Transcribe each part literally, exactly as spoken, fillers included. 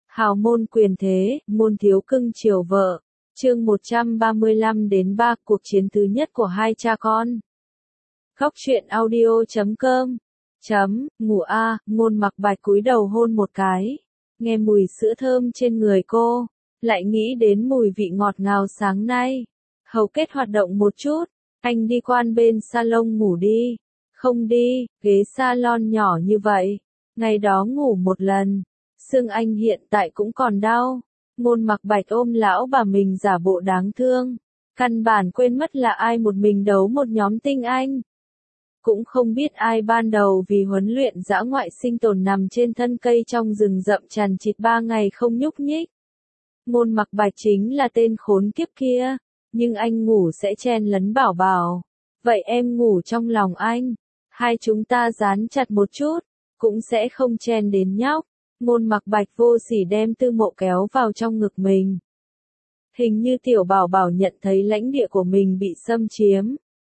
Hào môn quyền thế, môn thiếu cưng chiều vợ. Chương một trăm ba mươi lăm đến ba, cuộc chiến thứ nhất của hai cha con. Góc truyện audio chấm com. Chấm, ngủ a, Ngôn Mặc Bạch cúi đầu hôn một cái. Nghe mùi sữa thơm trên người cô, lại nghĩ đến mùi vị ngọt ngào sáng nay. Hầu kết hoạt động một chút, anh đi quan bên salon ngủ đi. Không đi, ghế salon nhỏ như vậy. Ngày đó ngủ một lần, xương anh hiện tại cũng còn đau. Ngôn Mặc Bạch ôm lão bà mình giả bộ đáng thương. Căn bản quên mất là ai một mình đấu một nhóm tinh anh. Cũng không biết ai ban đầu vì huấn luyện dã ngoại sinh tồn nằm trên thân cây trong rừng rậm chằn chịt ba ngày không nhúc nhích. Ngôn Mặc Bạch chính là tên khốn kiếp kia, nhưng anh ngủ sẽ chen lấn Bảo Bảo. Vậy em ngủ trong lòng anh, hai chúng ta dán chặt một chút, cũng sẽ không chen đến nhóc. Ngôn Mặc Bạch vô sỉ đem Tư Mộ kéo vào trong ngực mình. Hình như tiểu Bảo Bảo nhận thấy lãnh địa của mình bị xâm chiếm.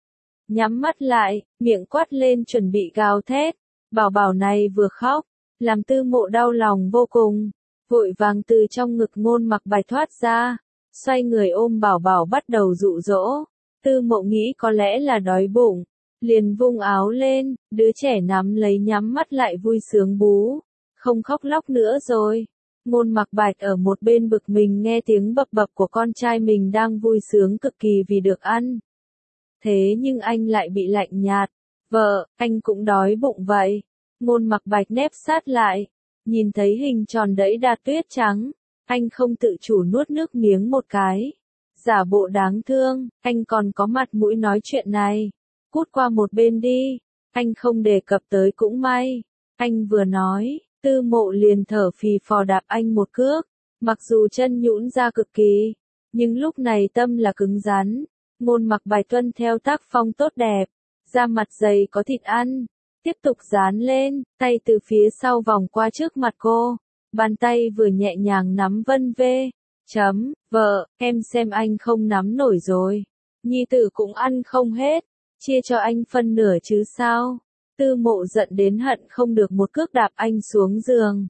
Nhắm mắt lại, miệng quát lên chuẩn bị gào thét. Bảo Bảo này vừa khóc, làm Tư Mộ đau lòng vô cùng. Vội vàng từ trong ngực Ngôn Mặc Bạch thoát ra, xoay người ôm Bảo Bảo bắt đầu dụ dỗ. Tư Mộ nghĩ có lẽ là đói bụng, liền vung áo lên, đứa trẻ nắm lấy nhắm mắt lại vui sướng bú. Không khóc lóc nữa rồi. Ngôn Mặc Bạch ở một bên bực mình nghe tiếng bập bập của con trai mình đang vui sướng cực kỳ vì được ăn. Thế nhưng anh lại bị lạnh nhạt. Vợ, anh cũng đói bụng vậy. Ngôn Mặc Bạch nép sát lại. Nhìn thấy hình tròn đẫy đà tuyết trắng. Anh không tự chủ nuốt nước miếng một cái. Giả bộ đáng thương, anh còn có mặt mũi nói chuyện này. Cút qua một bên đi. Anh không đề cập tới cũng may. Anh vừa nói, Tư Mộ liền thở phì phò đạp anh một cước. Mặc dù chân nhũn ra cực kỳ, nhưng lúc này tâm là cứng rắn. Ngôn Mặc Bạch tuân theo tác phong tốt đẹp, da mặt dày có thịt ăn, tiếp tục dán lên, tay từ phía sau vòng qua trước mặt cô, bàn tay vừa nhẹ nhàng nắm vân vê. Chấm, vợ, em xem anh không nắm nổi rồi, nhi tử cũng ăn không hết, chia cho anh phân nửa chứ sao. Tư Mộ giận đến hận không được một cước đạp anh xuống giường.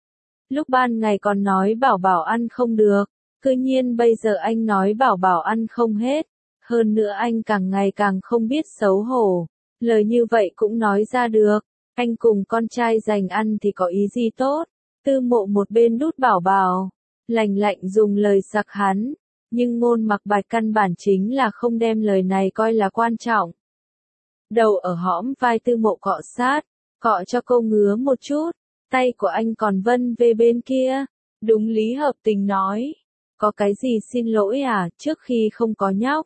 Lúc ban ngày còn nói Bảo Bảo ăn không được, cư nhiên bây giờ anh nói Bảo Bảo ăn không hết. Hơn nữa anh càng ngày càng không biết xấu hổ. Lời như vậy cũng nói ra được. Anh cùng con trai dành ăn thì có ý gì tốt. Tư Mộ một bên đút Bảo Bảo, lành lạnh dùng lời sặc hắn. Nhưng Ngôn Mặc Bạch căn bản chính là không đem lời này coi là quan trọng. Đầu ở hõm vai Tư Mộ cọ sát, cọ cho cô ngứa một chút. Tay của anh còn vân về bên kia. Đúng lý hợp tình nói. Có cái gì xin lỗi à, trước khi không có nhóc.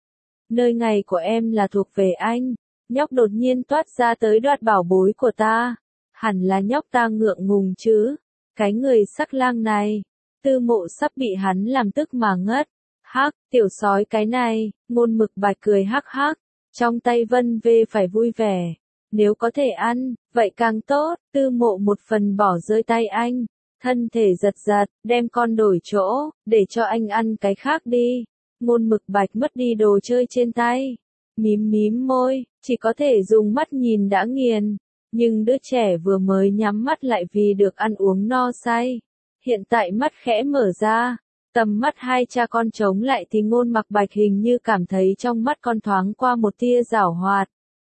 Nơi ngày của em là thuộc về anh. Nhóc đột nhiên toát ra tới đoạt bảo bối của ta. Hẳn là nhóc ta ngượng ngùng chứ. Cái người sắc lang này. Tư Mộ sắp bị hắn làm tức mà ngất. Hắc, tiểu sói cái này. Ngôn Mực Bạch cười hắc hắc. Trong tay vân vê phải vui vẻ. Nếu có thể ăn, vậy càng tốt. Tư Mộ một phần bỏ rơi tay anh. Thân thể giật giật, đem con đổi chỗ, để cho anh ăn cái khác đi. Ngôn Mực Bạch mất đi đồ chơi trên tay. Mím mím môi, chỉ có thể dùng mắt nhìn đã nghiền. Nhưng đứa trẻ vừa mới nhắm mắt lại vì được ăn uống no say. Hiện tại mắt khẽ mở ra. Tầm mắt hai cha con chống lại thì Ngôn Mặc Bạch hình như cảm thấy trong mắt con thoáng qua một tia giảo hoạt.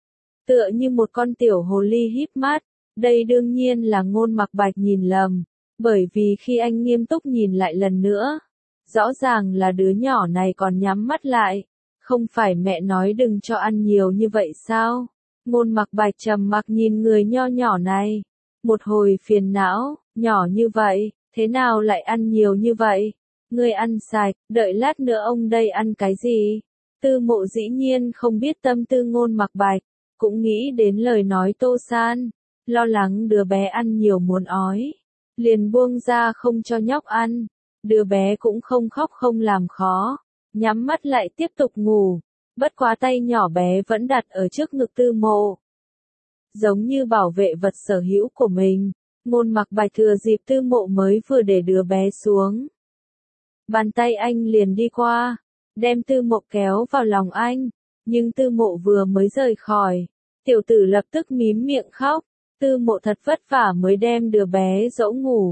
Tựa như một con tiểu hồ ly híp mắt. Đây đương nhiên là Ngôn Mặc Bạch nhìn lầm. Bởi vì khi anh nghiêm túc nhìn lại lần nữa, rõ ràng là đứa nhỏ này còn nhắm mắt lại. Không phải mẹ nói đừng cho ăn nhiều như vậy sao? Ngôn Mặc Bạch trầm mặc nhìn người nho nhỏ này. Một hồi phiền não, nhỏ như vậy, thế nào lại ăn nhiều như vậy? Ngươi ăn sạch, đợi lát nữa ông đây ăn cái gì? Tư Mộ dĩ nhiên không biết tâm tư Ngôn Mặc Bạch, cũng nghĩ đến lời nói Tô San. Lo lắng đứa bé ăn nhiều muốn ói. Liền buông ra không cho nhóc ăn. Đứa bé cũng không khóc không làm khó. Nhắm mắt lại tiếp tục ngủ. Bất quá tay nhỏ bé vẫn đặt ở trước ngực Tư Mộ. Giống như bảo vệ vật sở hữu của mình. Ngôn Mặc Bạch thừa dịp Tư Mộ mới vừa để đứa bé xuống. Bàn tay anh liền đi qua. Đem Tư Mộ kéo vào lòng anh. Nhưng Tư Mộ vừa mới rời khỏi. Tiểu tử lập tức mím miệng khóc. Tư Mộ thật vất vả mới đem đứa bé dỗ ngủ.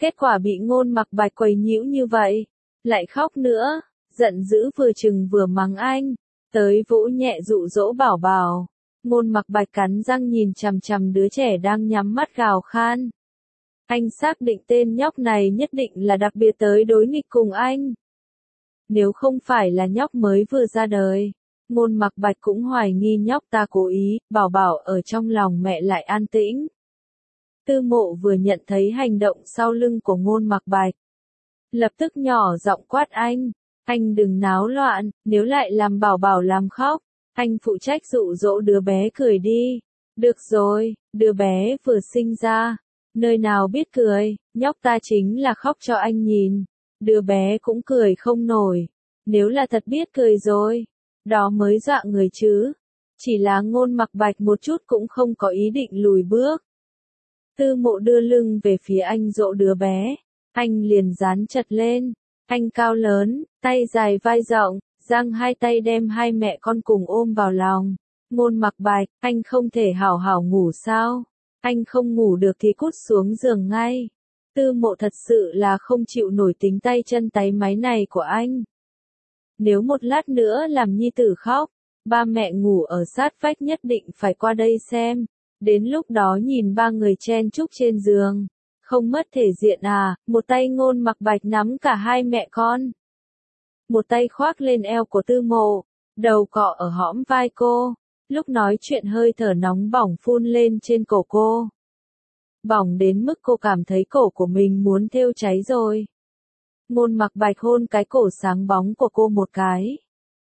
Kết quả bị Ngôn Mặc Bạch quấy nhiễu như vậy, lại khóc nữa, giận dữ vừa chừng vừa mắng anh, tới vỗ nhẹ dụ dỗ Bảo Bảo. Ngôn Mặc Bạch cắn răng nhìn chằm chằm đứa trẻ đang nhắm mắt gào khan. Anh xác định tên nhóc này nhất định là đặc biệt tới đối nghịch cùng anh. Nếu không phải là nhóc mới vừa ra đời, Ngôn Mặc Bạch cũng hoài nghi nhóc ta cố ý. Bảo Bảo ở trong lòng mẹ lại an tĩnh. Tư Mộ vừa nhận thấy hành động sau lưng của Ngôn Mặc Bạch, lập tức nhỏ giọng quát anh, anh đừng náo loạn, nếu lại làm Bảo Bảo làm khóc, anh phụ trách dụ dỗ đứa bé cười đi. Được rồi, đứa bé vừa sinh ra, nơi nào biết cười, nhóc ta chính là khóc cho anh nhìn, đứa bé cũng cười không nổi, nếu là thật biết cười rồi, đó mới dọa người chứ. Chỉ là Ngôn Mặc Bạch một chút cũng không có ý định lùi bước. Tư Mộ đưa lưng về phía anh dỗ đứa bé, anh liền dán chặt lên, anh cao lớn, tay dài vai rộng, giang hai tay đem hai mẹ con cùng ôm vào lòng. Ngôn Mặc Bạch, anh không thể hảo hảo ngủ sao? Anh không ngủ được thì cút xuống giường ngay. Tư Mộ thật sự là không chịu nổi tính tay chân táy máy này của anh. Nếu một lát nữa làm nhi tử khóc, ba mẹ ngủ ở sát vách nhất định phải qua đây xem. Đến lúc đó nhìn ba người chen chúc trên giường, không mất thể diện à? Một tay Ngôn Mặc Bạch nắm cả hai mẹ con, một tay khoác lên eo của Tư Mộ, đầu cọ ở hõm vai cô, lúc nói chuyện hơi thở nóng bỏng phun lên trên cổ cô. Bỏng đến mức cô cảm thấy cổ của mình muốn thiêu cháy rồi. Ngôn Mặc Bạch hôn cái cổ sáng bóng của cô một cái.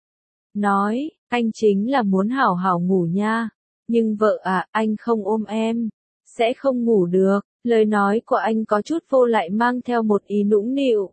Nói, anh chính là muốn hảo hảo ngủ nha. Nhưng vợ à, anh không ôm em, sẽ không ngủ được. Lời nói của anh có chút vô lại mang theo một ý nũng nịu.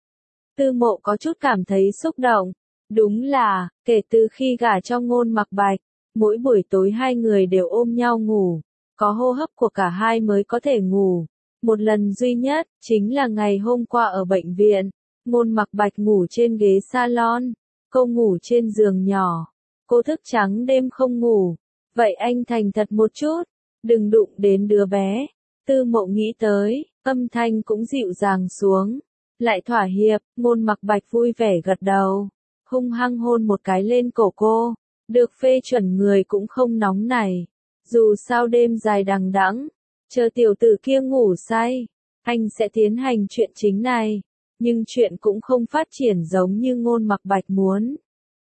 Tư Mộ có chút cảm thấy xúc động. Đúng là, kể từ khi gả cho Ngôn Mặc Bạch, mỗi buổi tối hai người đều ôm nhau ngủ. Có hô hấp của cả hai mới có thể ngủ. Một lần duy nhất, chính là ngày hôm qua ở bệnh viện. Ngôn Mặc Bạch ngủ trên ghế salon, cô ngủ trên giường nhỏ. Cô thức trắng đêm không ngủ. Vậy anh thành thật một chút, đừng đụng đến đứa bé. Tư Mộ nghĩ tới, âm thanh cũng dịu dàng xuống. Lại thỏa hiệp, Ngôn Mặc Bạch vui vẻ gật đầu, hung hăng hôn một cái lên cổ cô. Được phê chuẩn người cũng không nóng này. Dù sao đêm dài đằng đẵng, chờ tiểu tử kia ngủ say, anh sẽ tiến hành chuyện chính này. Nhưng chuyện cũng không phát triển giống như Ngôn Mặc Bạch muốn.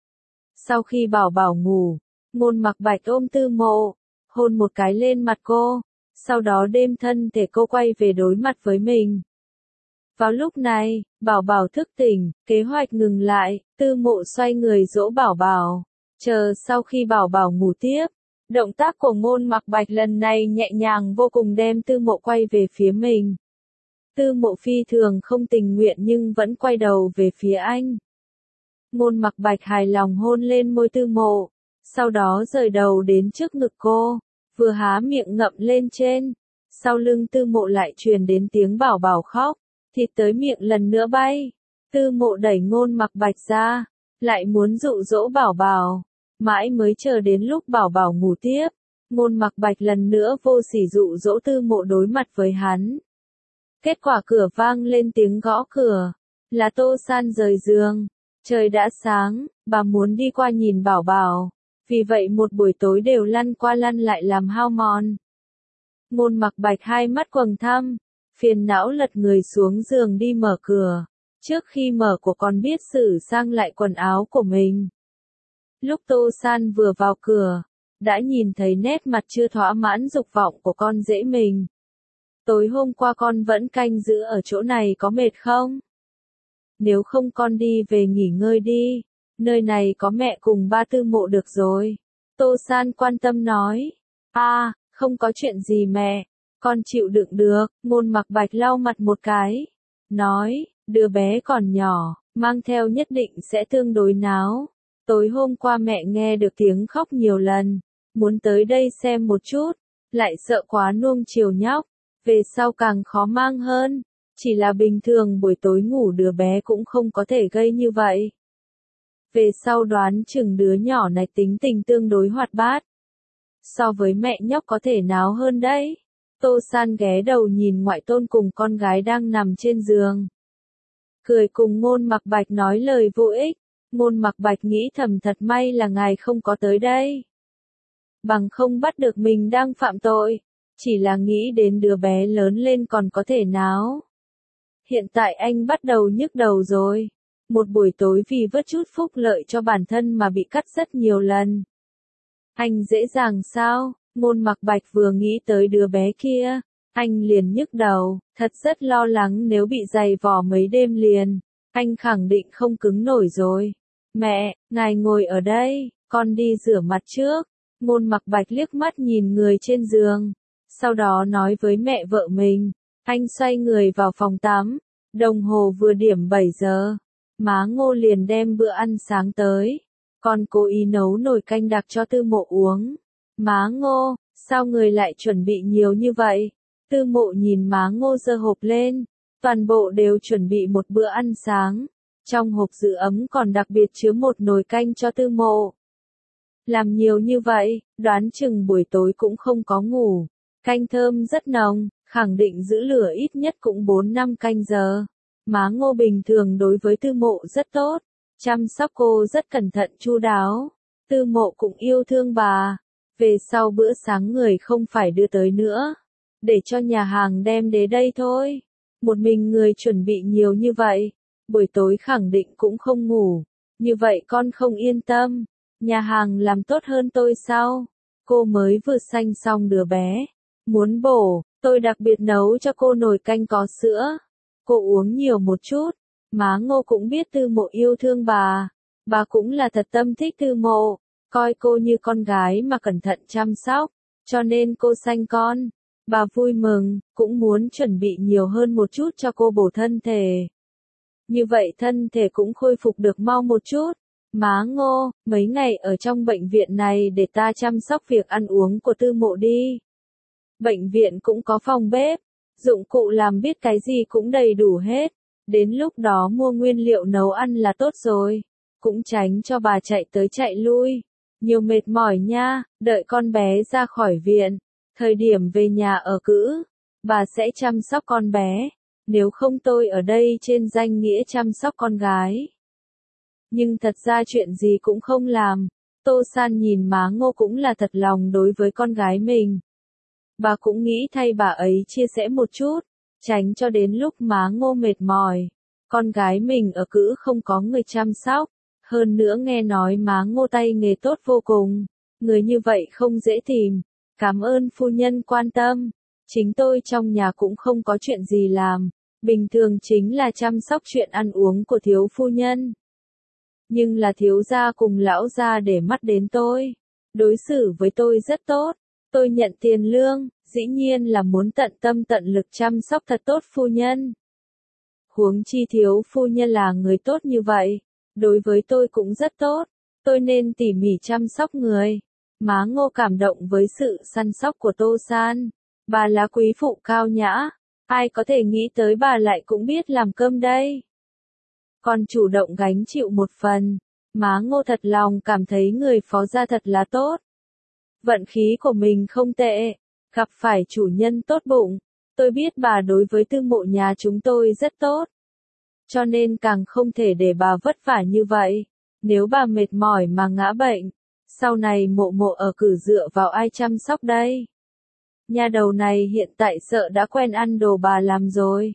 Sau khi Bảo Bảo ngủ, Ngôn Mặc Bạch ôm Tư Mộ, hôn một cái lên mặt cô, sau đó đem thân thể cô quay về đối mặt với mình. Vào lúc này, Bảo Bảo thức tỉnh, kế hoạch ngừng lại, Tư Mộ xoay người dỗ Bảo Bảo, chờ sau khi Bảo Bảo ngủ tiếp. Động tác của Ngôn Mặc Bạch lần này nhẹ nhàng vô cùng đem Tư Mộ quay về phía mình. Tư Mộ phi thường không tình nguyện nhưng vẫn quay đầu về phía anh. Ngôn Mặc Bạch hài lòng hôn lên môi Tư Mộ, sau đó rời đầu đến trước ngực cô, vừa há miệng ngậm lên trên. Sau lưng Tư Mộ lại truyền đến tiếng Bảo Bảo khóc, thịt tới miệng lần nữa bay. Tư Mộ đẩy Ngôn Mặc Bạch ra, lại muốn dụ dỗ Bảo Bảo. Mãi mới chờ đến lúc Bảo Bảo ngủ tiếp, Ngôn Mặc Bạch lần nữa vô sỉ dụ dỗ Tư Mộ đối mặt với hắn. Kết quả cửa vang lên tiếng gõ cửa, là Tô San rời giường. Trời đã sáng, bà muốn đi qua nhìn Bảo Bảo, vì vậy một buổi tối đều lăn qua lăn lại làm hao mòn. Ngôn Mặc Bạch hai mắt quầng thâm, phiền não lật người xuống giường đi mở cửa, trước khi mở của còn biết sửa sang lại quần áo của mình. Lúc Tô San vừa vào cửa, đã nhìn thấy nét mặt chưa thỏa mãn dục vọng của con rể mình. Tối hôm qua con vẫn canh giữ ở chỗ này có mệt không? Nếu không con đi về nghỉ ngơi đi, nơi này có mẹ cùng ba Tư Mộ được rồi. Tô San quan tâm nói, a, à, không có chuyện gì mẹ, con chịu đựng được. Ngôn Mặc Bạch lau mặt một cái, nói, đứa bé còn nhỏ, mang theo nhất định sẽ tương đối náo. Tối hôm qua mẹ nghe được tiếng khóc nhiều lần, muốn tới đây xem một chút, lại sợ quá nuông chiều nhóc, về sau càng khó mang hơn. Chỉ là bình thường buổi tối ngủ đứa bé cũng không có thể gây như vậy. Về sau đoán chừng đứa nhỏ này tính tình tương đối hoạt bát. So với mẹ nhóc có thể náo hơn đấy. Tô San ghé đầu nhìn ngoại tôn cùng con gái đang nằm trên giường. Cười cùng Ngôn Mặc Bạch nói lời vô ích. Ngôn Mặc Bạch nghĩ thầm thật may là ngài không có tới đây. Bằng không bắt được mình đang phạm tội. Chỉ là nghĩ đến đứa bé lớn lên còn có thể náo. Hiện tại anh bắt đầu nhức đầu rồi. Một buổi tối vì vớt chút phúc lợi cho bản thân mà bị cắt rất nhiều lần. Anh dễ dàng sao? Ngôn Mặc Bạch vừa nghĩ tới đứa bé kia, anh liền nhức đầu, thật rất lo lắng nếu bị giày vò mấy đêm liền, anh khẳng định không cứng nổi rồi. Mẹ, ngài ngồi ở đây, con đi rửa mặt trước. Ngôn Mặc Bạch liếc mắt nhìn người trên giường, sau đó nói với mẹ vợ mình. Anh xoay người vào phòng tắm, đồng hồ vừa điểm bảy giờ, má Ngô liền đem bữa ăn sáng tới, con cố ý nấu nồi canh đặc cho Tư Mộ uống. Má Ngô, sao người lại chuẩn bị nhiều như vậy? Tư Mộ nhìn má Ngô giơ hộp lên, toàn bộ đều chuẩn bị một bữa ăn sáng. Trong hộp giữ ấm còn đặc biệt chứa một nồi canh cho Tư Mộ. Làm nhiều như vậy, đoán chừng buổi tối cũng không có ngủ. Canh thơm rất nồng, khẳng định giữ lửa ít nhất cũng bốn năm canh giờ. Má Ngô bình thường đối với Tư Mộ rất tốt, chăm sóc cô rất cẩn thận chu đáo. Tư Mộ cũng yêu thương bà. Về sau bữa sáng người không phải đưa tới nữa, để cho nhà hàng đem đến đây thôi. Một mình người chuẩn bị nhiều như vậy, buổi tối khẳng định cũng không ngủ. Như vậy con không yên tâm. Nhà hàng làm tốt hơn tôi sao? Cô mới vừa sanh xong đứa bé. Muốn bổ, tôi đặc biệt nấu cho cô nồi canh có sữa. Cô uống nhiều một chút. Má Ngô cũng biết Tư Mộ yêu thương bà. Bà cũng là thật tâm thích Tư Mộ. Coi cô như con gái mà cẩn thận chăm sóc. Cho nên cô sanh con. Bà vui mừng, cũng muốn chuẩn bị nhiều hơn một chút cho cô bổ thân thể. Như vậy thân thể cũng khôi phục được mau một chút. Má Ngô, mấy ngày ở trong bệnh viện này để ta chăm sóc việc ăn uống của Tư Mộ đi. Bệnh viện cũng có phòng bếp, dụng cụ làm biết cái gì cũng đầy đủ hết. Đến lúc đó mua nguyên liệu nấu ăn là tốt rồi. Cũng tránh cho bà chạy tới chạy lui. Nhiều mệt mỏi nha, đợi con bé ra khỏi viện. Thời điểm về nhà ở cữ, bà sẽ chăm sóc con bé. Nếu không tôi ở đây trên danh nghĩa chăm sóc con gái. Nhưng thật ra chuyện gì cũng không làm. Tô San nhìn má Ngô cũng là thật lòng đối với con gái mình. Bà cũng nghĩ thay bà ấy chia sẻ một chút, tránh cho đến lúc má Ngô mệt mỏi. Con gái mình ở cữ không có người chăm sóc. Hơn nữa nghe nói má Ngô tay nghề tốt vô cùng. Người như vậy không dễ tìm. Cảm ơn phu nhân quan tâm. Chính tôi trong nhà cũng không có chuyện gì làm. Bình thường chính là chăm sóc chuyện ăn uống của thiếu phu nhân. Nhưng là thiếu gia cùng lão gia để mắt đến tôi. Đối xử với tôi rất tốt. Tôi nhận tiền lương, dĩ nhiên là muốn tận tâm tận lực chăm sóc thật tốt phu nhân. Huống chi thiếu phu nhân là người tốt như vậy. Đối với tôi cũng rất tốt. Tôi nên tỉ mỉ chăm sóc người. Má Ngô cảm động với sự săn sóc của Tô San. Bà là quý phụ cao nhã. Ai có thể nghĩ tới bà lại cũng biết làm cơm đây. Còn chủ động gánh chịu một phần. Má Ngô thật lòng cảm thấy người phó gia thật là tốt. Vận khí của mình không tệ. Gặp phải chủ nhân tốt bụng. Tôi biết bà đối với Tư Mộ nhà chúng tôi rất tốt. Cho nên càng không thể để bà vất vả như vậy. Nếu bà mệt mỏi mà ngã bệnh, sau này Mộ Mộ ở cử dựa vào ai chăm sóc đây? Nhà đầu này hiện tại sợ đã quen ăn đồ bà làm rồi.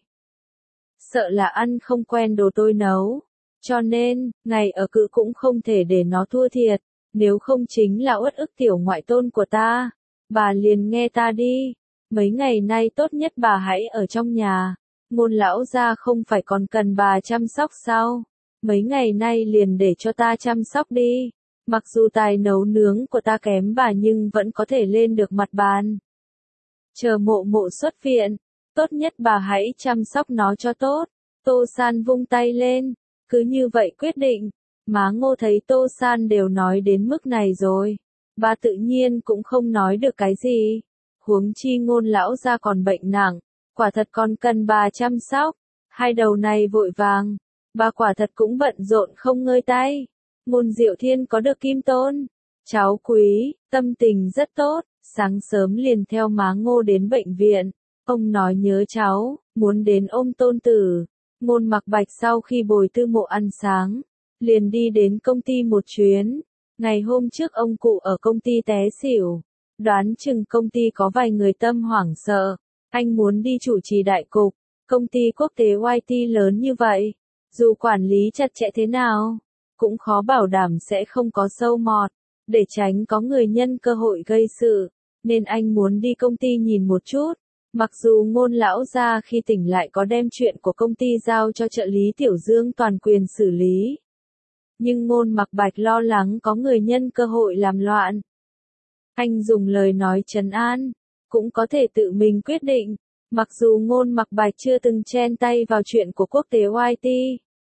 Sợ là ăn không quen đồ tôi nấu. Cho nên, ngày ở cữ cũng không thể để nó thua thiệt. Nếu không chính là uất ức tiểu ngoại tôn của ta. Bà liền nghe ta đi. Mấy ngày nay tốt nhất bà hãy ở trong nhà. Ngôn lão gia không phải còn cần bà chăm sóc sao? Mấy ngày nay liền để cho ta chăm sóc đi. Mặc dù tài nấu nướng của ta kém bà nhưng vẫn có thể lên được mặt bàn. Chờ Mộ Mộ xuất viện, tốt nhất bà hãy chăm sóc nó cho tốt. Tô San vung tay lên, cứ như vậy quyết định. Má Ngô thấy Tô San đều nói đến mức này rồi. Bà tự nhiên cũng không nói được cái gì. Huống chi Ngôn lão gia còn bệnh nặng. Quả thật còn cần bà chăm sóc. Hai đầu này vội vàng. Bà quả thật cũng bận rộn không ngơi tay. Ngôn Diệu Thiên có được kim tôn. Cháu quý, tâm tình rất tốt. sáng sớm liền theo má Ngô đến bệnh viện. Ông nói nhớ cháu, muốn đến ôm tôn tử. Ngôn Mặc Bạch sau khi bồi Tư Mộ ăn sáng, liền đi đến công ty một chuyến. Ngày hôm trước ông cụ ở công ty té xỉu, đoán chừng công ty có vài người tâm hoảng sợ. Anh muốn đi chủ trì đại cục, công ty quốc tế i tê lớn như vậy, dù quản lý chặt chẽ thế nào, cũng khó bảo đảm sẽ không có sâu mọt, để tránh có người nhân cơ hội gây sự, nên anh muốn đi công ty nhìn một chút. Mặc dù Ngôn lão gia khi tỉnh lại có đem chuyện của công ty giao cho trợ lý Tiểu Dương toàn quyền xử lý, nhưng Ngôn Mặc Bạch lo lắng có người nhân cơ hội làm loạn. Anh dùng lời nói trấn an, cũng có thể tự mình quyết định, mặc dù Ngôn Mặc Bạch chưa từng chen tay vào chuyện của quốc tế i tê,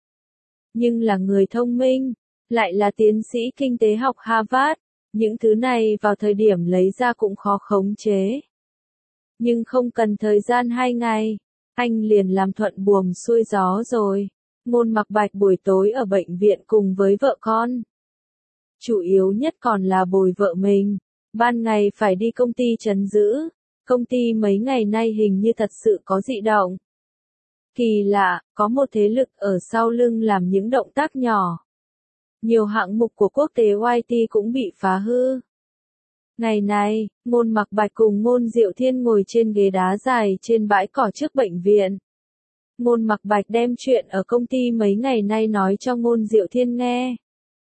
nhưng là người thông minh, lại là tiến sĩ kinh tế học Harvard, những thứ này vào thời điểm lấy ra cũng khó khống chế. Nhưng không cần thời gian hai ngày, anh liền làm thuận buồm xuôi gió rồi. Ngôn Mặc Bạch buổi tối ở bệnh viện cùng với vợ con. Chủ yếu nhất còn là bồi vợ mình, ban ngày phải đi công ty trấn giữ. Công ty mấy ngày nay hình như thật sự có dị động. Kỳ lạ, có một thế lực ở sau lưng làm những động tác nhỏ. Nhiều hạng mục của quốc tế i tê cũng bị phá hư. Ngày này, Ngôn Mặc Bạch cùng Ngôn Diệu Thiên ngồi trên ghế đá dài trên bãi cỏ trước bệnh viện. Ngôn Mặc Bạch đem chuyện ở công ty mấy ngày nay nói cho Ngôn Diệu Thiên nghe.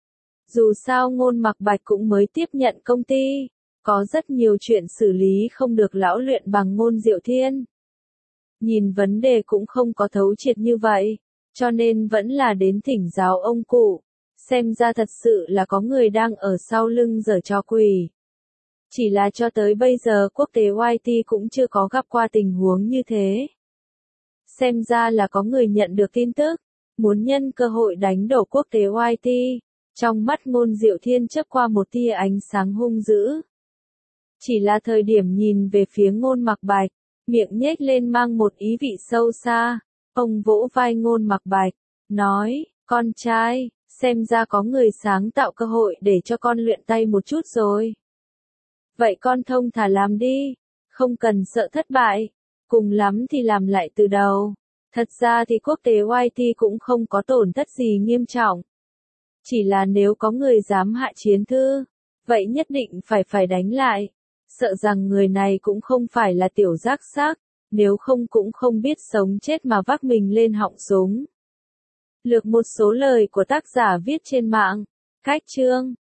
Dù sao Ngôn Mặc Bạch cũng mới tiếp nhận công ty, có rất nhiều chuyện xử lý không được lão luyện bằng Ngôn Diệu Thiên. Nhìn vấn đề cũng không có thấu triệt như vậy, cho nên vẫn là đến thỉnh giáo ông cụ. Xem ra thật sự là có người đang ở sau lưng giở trò quỷ. Chỉ là cho tới bây giờ quốc tế i tê cũng chưa có gặp qua tình huống như thế. Xem ra là có người nhận được tin tức, muốn nhân cơ hội đánh đổ quốc tế i tê. Trong mắt Ngôn Diệu Thiên chớp qua một tia ánh sáng hung dữ. Chỉ là thời điểm nhìn về phía Ngôn Mặc Bạch, miệng nhếch lên mang một ý vị sâu xa. Ông vỗ vai Ngôn Mặc Bạch, nói, con trai, xem ra có người sáng tạo cơ hội để cho con luyện tay một chút rồi. Vậy con thông thả làm đi, không cần sợ thất bại, cùng lắm thì làm lại từ đầu. Thật ra thì quốc tế i tê cũng không có tổn thất gì nghiêm trọng. Chỉ là nếu có người dám hạ chiến thư, vậy nhất định phải phải đánh lại. Sợ rằng người này cũng không phải là tiểu giác xác, nếu không cũng không biết sống chết mà vác mình lên họng súng. Lược một số lời của tác giả viết trên mạng. Cách chương